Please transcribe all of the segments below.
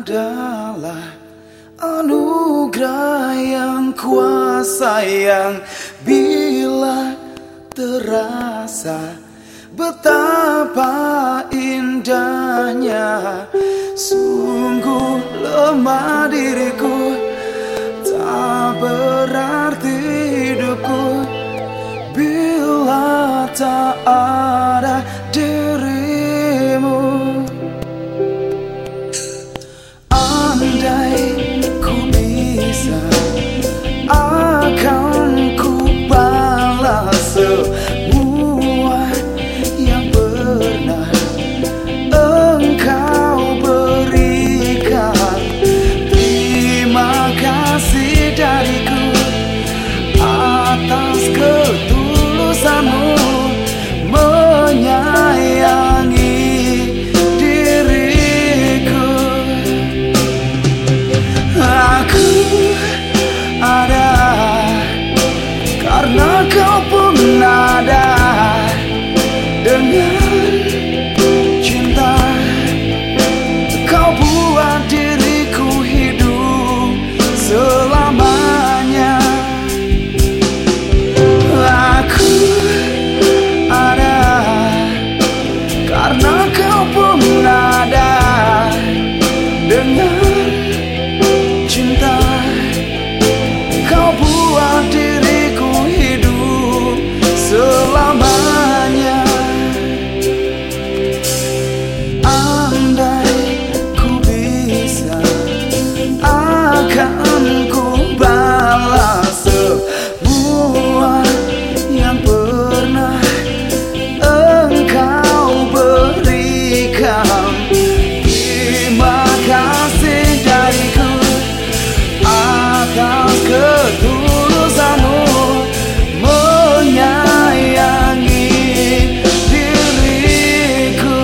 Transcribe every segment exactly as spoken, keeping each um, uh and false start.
adalah anugerah yang kuasa yang bila terasa betapa indahnya. Sungguh lemah diriku, tak berarti hidupku bila tak ada dirimu. Andai ku bisa, akan ku balas semua yang pernah engkau berikan. Terima kasih dariku atas ketulusanmu menyayangi diriku. Aku ada karena kau pun ada. Dengan cinta kau buat diriku hidup selamanya. Aku ada karena kau pun ada. Dengan cinta kau buat diriku hidup selamanya. Andai ku bisa, akan ku balas semua yang pernah engkau berikan. Terima kasih dariku atas ketulusanmu menyayangi diriku.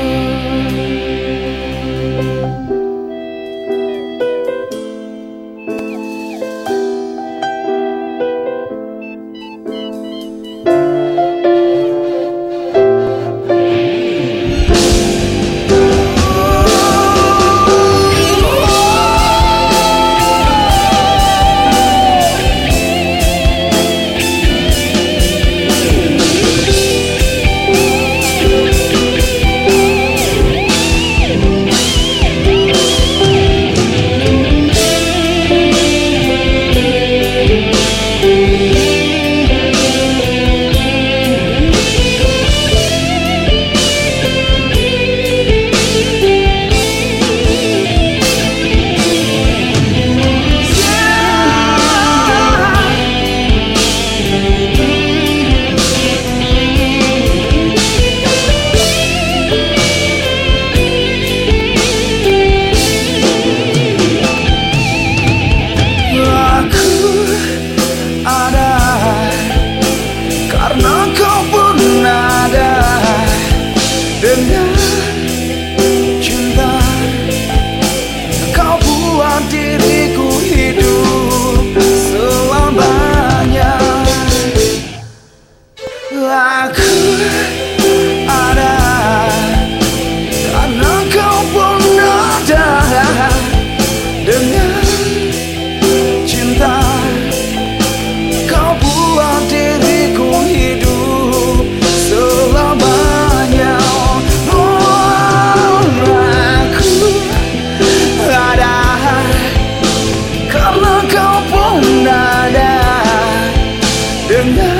Dengan cinta kau buat diriku hidup selamanya. Aku ada karena kau pun ada. Dengan cinta kau buat diriku hidup selamanya. Karena kau pun ada. Dengan